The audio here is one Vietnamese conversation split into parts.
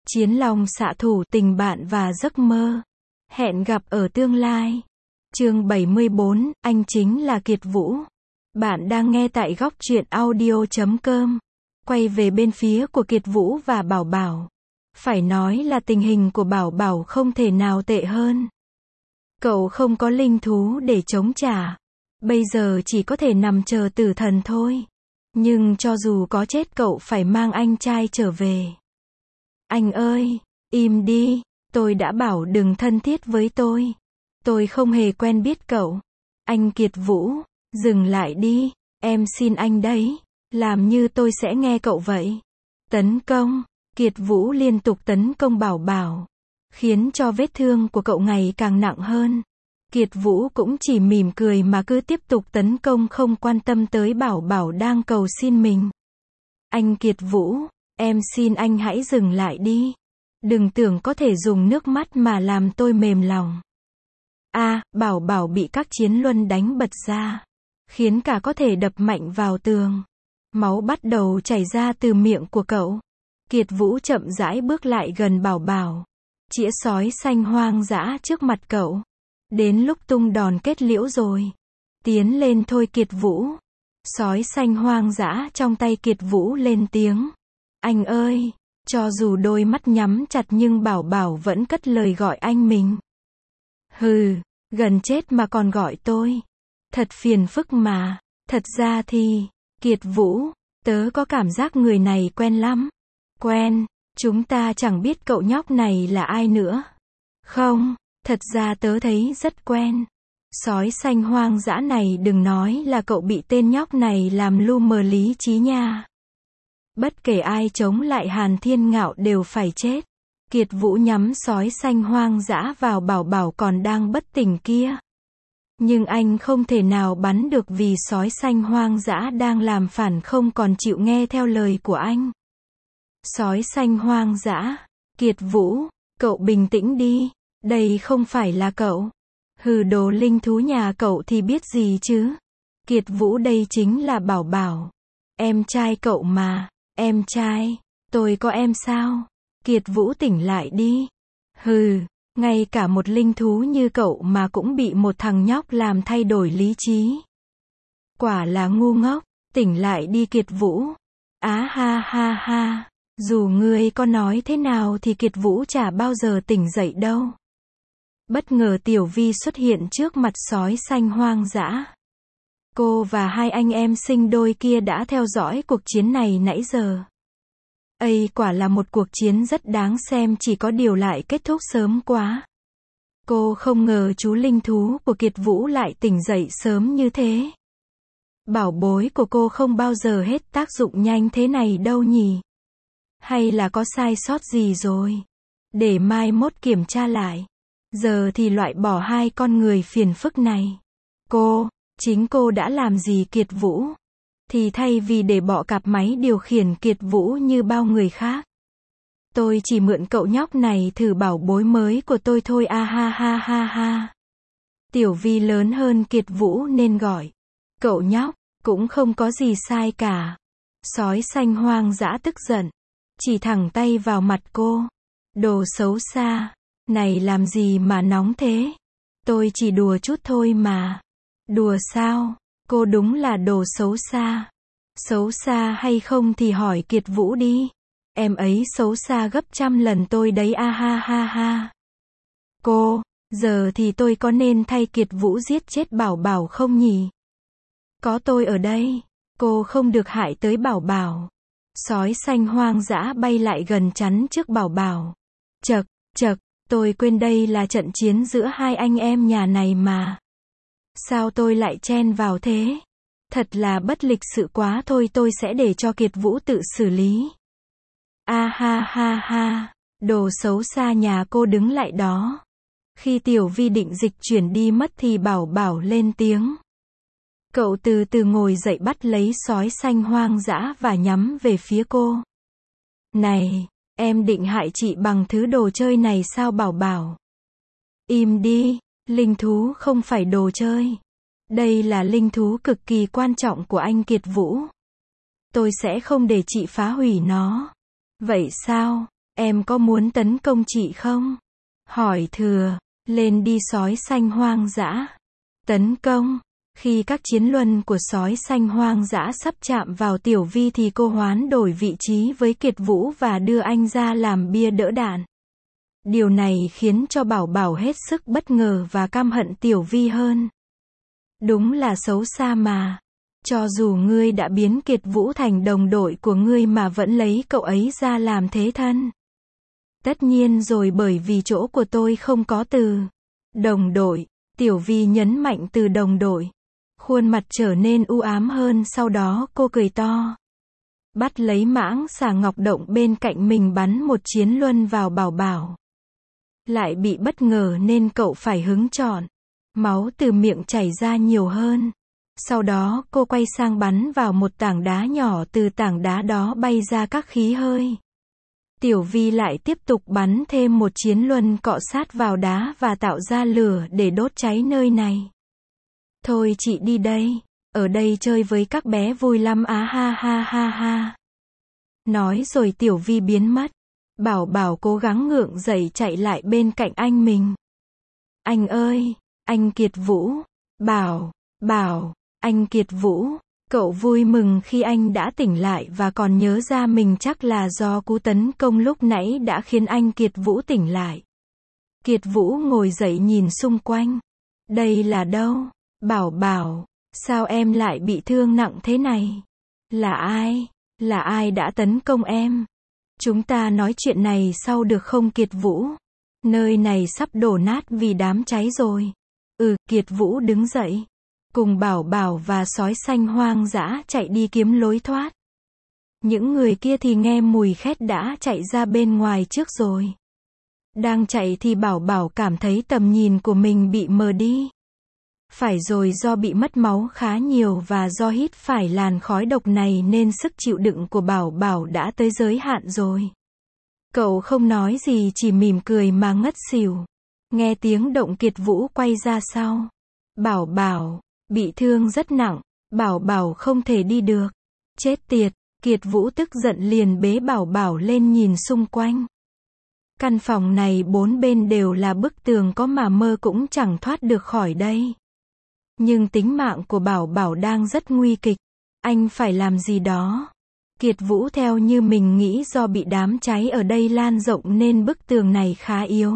Chiến long xạ thủ, tình bạn và giấc mơ. Hẹn gặp ở tương lai. Chương 74, anh chính là Kiệt Vũ. Bạn đang nghe tại góc truyện audio.com. Quay về bên phía của Kiệt Vũ và Bảo Bảo. Phải nói là tình hình của Bảo Bảo không thể nào tệ hơn. Cậu không có linh thú để chống trả. Bây giờ chỉ có thể nằm chờ tử thần thôi. Nhưng cho dù có chết cậu phải mang anh trai trở về. Anh ơi, im đi, tôi đã bảo đừng thân thiết với tôi. Tôi không hề quen biết cậu. Anh Kiệt Vũ, dừng lại đi, em xin anh đấy. Làm như tôi sẽ nghe cậu vậy. Tấn công, Kiệt Vũ liên tục tấn công Bảo Bảo. Khiến cho vết thương của cậu ngày càng nặng hơn. Kiệt Vũ cũng chỉ mỉm cười mà cứ tiếp tục tấn công, không quan tâm tới Bảo Bảo đang cầu xin mình. Anh Kiệt Vũ, em xin anh hãy dừng lại đi. Đừng tưởng có thể dùng nước mắt mà làm tôi mềm lòng. Bảo Bảo bị các chiến luân đánh bật ra. Khiến cả có thể đập mạnh vào tường. Máu bắt đầu chảy ra từ miệng của cậu. Kiệt Vũ chậm rãi bước lại gần Bảo Bảo. Chĩa sói xanh hoang dã trước mặt cậu. Đến lúc tung đòn kết liễu rồi. Tiến lên thôi Kiệt Vũ. Sói xanh hoang dã trong tay Kiệt Vũ lên tiếng. Anh ơi, cho dù đôi mắt nhắm chặt nhưng Bảo Bảo vẫn cất lời gọi anh mình. Hừ, gần chết mà còn gọi tôi. Thật phiền phức mà. Thật ra thì, Kiệt Vũ, tớ có cảm giác người này quen lắm. Quen, chúng ta chẳng biết cậu nhóc này là ai nữa. Không, thật ra tớ thấy rất quen. Sói xanh hoang dã này đừng nói là cậu bị tên nhóc này làm lu mờ lý trí nha. Bất kể ai chống lại Hàn Thiên Ngạo đều phải chết. Kiệt Vũ nhắm sói xanh hoang dã vào Bảo Bảo còn đang bất tỉnh kia. Nhưng anh không thể nào bắn được vì sói xanh hoang dã đang làm phản, không còn chịu nghe theo lời của anh. Sói xanh hoang dã, Kiệt Vũ, cậu bình tĩnh đi, đây không phải là cậu. Hừ, đồ linh thú nhà cậu thì biết gì chứ. Kiệt Vũ, đây chính là Bảo Bảo. Em trai cậu mà. Em trai, tôi có em sao? Kiệt Vũ tỉnh lại đi. Hừ, ngay cả một linh thú như cậu mà cũng bị một thằng nhóc làm thay đổi lý trí. Quả là ngu ngốc, tỉnh lại đi Kiệt Vũ. Ha ha ha, dù ngươi có nói thế nào thì Kiệt Vũ chả bao giờ tỉnh dậy đâu. Bất ngờ Tiểu Vi xuất hiện trước mặt sói xanh hoang dã. Cô và hai anh em sinh đôi kia đã theo dõi cuộc chiến này nãy giờ. Quả là một cuộc chiến rất đáng xem, chỉ có điều lại kết thúc sớm quá. Cô không ngờ chú linh thú của Kiệt Vũ lại tỉnh dậy sớm như thế. Bảo bối của cô không bao giờ hết tác dụng nhanh thế này đâu nhỉ? Hay là có sai sót gì rồi? Để mai mốt kiểm tra lại. Giờ thì loại bỏ hai con người phiền phức này. Chính cô đã làm gì Kiệt Vũ? Thì thay vì để bỏ cặp máy điều khiển Kiệt Vũ như bao người khác. Tôi chỉ mượn cậu nhóc này thử bảo bối mới của tôi thôi. Ha ha ha ha. Tiểu Vi lớn hơn Kiệt Vũ nên gọi. Cậu nhóc, cũng không có gì sai cả. Sói xanh hoang dã tức giận. Chỉ thẳng tay vào mặt cô. Đồ xấu xa. Này làm gì mà nóng thế? Tôi chỉ đùa chút thôi mà. Đùa sao? Cô đúng là đồ xấu xa. Xấu xa hay không thì hỏi Kiệt Vũ đi. Em ấy xấu xa gấp trăm lần tôi đấy. Ha ha ha. Giờ thì tôi có nên thay Kiệt Vũ giết chết Bảo Bảo không nhỉ? Có tôi ở đây, cô không được hại tới Bảo Bảo. Sói xanh hoang dã bay lại gần chắn trước Bảo Bảo. Chậc, tôi quên đây là trận chiến giữa hai anh em nhà này mà. Sao tôi lại chen vào thế? Thật là bất lịch sự quá, thôi tôi sẽ để cho Kiệt Vũ tự xử lý. Ha ha ha, đồ xấu xa nhà cô đứng lại đó. Khi Tiểu Vi định dịch chuyển đi mất thì Bảo Bảo lên tiếng. Cậu từ từ ngồi dậy bắt lấy sói xanh hoang dã và nhắm về phía cô. Này, em định hại chị bằng thứ đồ chơi này sao Bảo Bảo? Im đi, linh thú không phải đồ chơi. Đây là linh thú cực kỳ quan trọng của anh Kiệt Vũ. Tôi sẽ không để chị phá hủy nó. Vậy sao? Em có muốn tấn công chị không? Hỏi Thừa. Lên đi sói xanh hoang dã. Tấn công. Khi các chiến luân của sói xanh hoang dã sắp chạm vào Tiểu Vi thì cô hoán đổi vị trí với Kiệt Vũ và đưa anh ra làm bia đỡ đạn. Điều này khiến cho Bảo Bảo hết sức bất ngờ và căm hận Tiểu Vi hơn. Đúng là xấu xa mà. Cho dù ngươi đã biến Kiệt Vũ thành đồng đội của ngươi mà vẫn lấy cậu ấy ra làm thế thân. Tất nhiên rồi, bởi vì chỗ của tôi không có từ đồng đội. Tiểu Vi nhấn mạnh từ đồng đội. Khuôn mặt trở nên u ám hơn, sau đó cô cười to. Bắt lấy mãng xà ngọc động bên cạnh mình bắn một chiến luân vào Bảo Bảo. Lại bị bất ngờ nên cậu phải hứng trọn. Máu từ miệng chảy ra nhiều hơn. Sau đó cô quay sang bắn vào một tảng đá nhỏ, từ tảng đá đó bay ra các khí hơi. Tiểu Vi lại tiếp tục bắn thêm một chiến luân cọ sát vào đá và tạo ra lửa để đốt cháy nơi này. Thôi chị đi đây. Ở đây chơi với các bé vui lắm á ha ha ha ha. Nói rồi Tiểu Vi biến mất. Bảo Bảo cố gắng ngượng dậy chạy lại bên cạnh anh mình. Anh ơi, anh Kiệt Vũ. Bảo, anh Kiệt Vũ. Cậu vui mừng khi anh đã tỉnh lại và còn nhớ ra mình chắc là do cú tấn công lúc nãy đã khiến anh Kiệt Vũ tỉnh lại. Kiệt Vũ ngồi dậy nhìn xung quanh. Đây là đâu? Bảo, sao em lại bị thương nặng thế này? Là ai? Là ai đã tấn công em? Chúng ta nói chuyện này sau được không Kiệt Vũ? Nơi này sắp đổ nát vì đám cháy rồi. Kiệt Vũ đứng dậy. Cùng Bảo Bảo và sói xanh hoang dã chạy đi kiếm lối thoát. Những người kia thì nghe mùi khét đã chạy ra bên ngoài trước rồi. Đang chạy thì Bảo Bảo cảm thấy tầm nhìn của mình bị mờ đi. Phải rồi, do bị mất máu khá nhiều và do hít phải làn khói độc này nên sức chịu đựng của Bảo Bảo đã tới giới hạn rồi. Cậu không nói gì, chỉ mỉm cười mà ngất xỉu. Nghe tiếng động Kiệt Vũ quay ra sau. Bảo bị thương rất nặng. Bảo không thể đi được. Chết tiệt. Kiệt Vũ tức giận liền bế Bảo lên nhìn xung quanh. Căn phòng này bốn bên đều là bức tường, có mà mơ cũng chẳng thoát được khỏi đây. Nhưng tính mạng của Bảo đang rất nguy kịch. Anh phải làm gì đó. Kiệt Vũ theo như mình nghĩ do bị đám cháy ở đây lan rộng nên bức tường này khá yếu.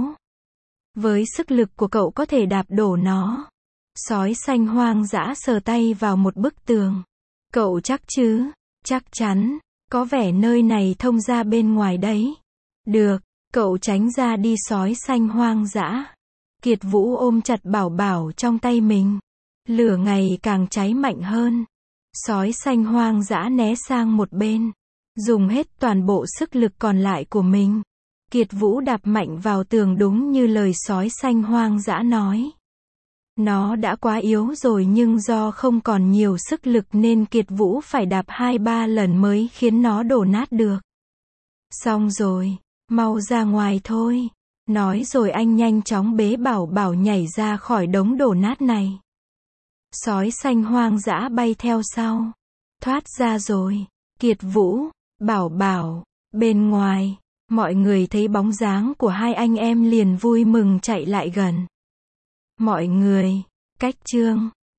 Với sức lực của cậu có thể đạp đổ nó. Sói xanh hoang dã sờ tay vào một bức tường. Cậu chắc chứ? Chắc chắn. Có vẻ nơi này thông ra bên ngoài đấy. Được, cậu tránh ra đi sói xanh hoang dã. Kiệt Vũ ôm chặt Bảo trong tay mình. Lửa ngày càng cháy mạnh hơn. Sói xanh hoang dã né sang một bên. Dùng hết toàn bộ sức lực còn lại của mình. Kiệt Vũ đạp mạnh vào tường đúng như lời sói xanh hoang dã nói. Nó đã quá yếu rồi nhưng do không còn nhiều sức lực nên Kiệt Vũ phải đạp 2-3 lần mới khiến nó đổ nát được. Xong rồi, mau ra ngoài thôi. Nói rồi anh nhanh chóng bế Bảo nhảy ra khỏi đống đổ nát này. Sói xanh hoang dã bay theo sau. Thoát ra rồi. Kiệt Vũ, Bảo, bên ngoài, mọi người thấy bóng dáng của hai anh em liền vui mừng chạy lại gần. Mọi người, cách chương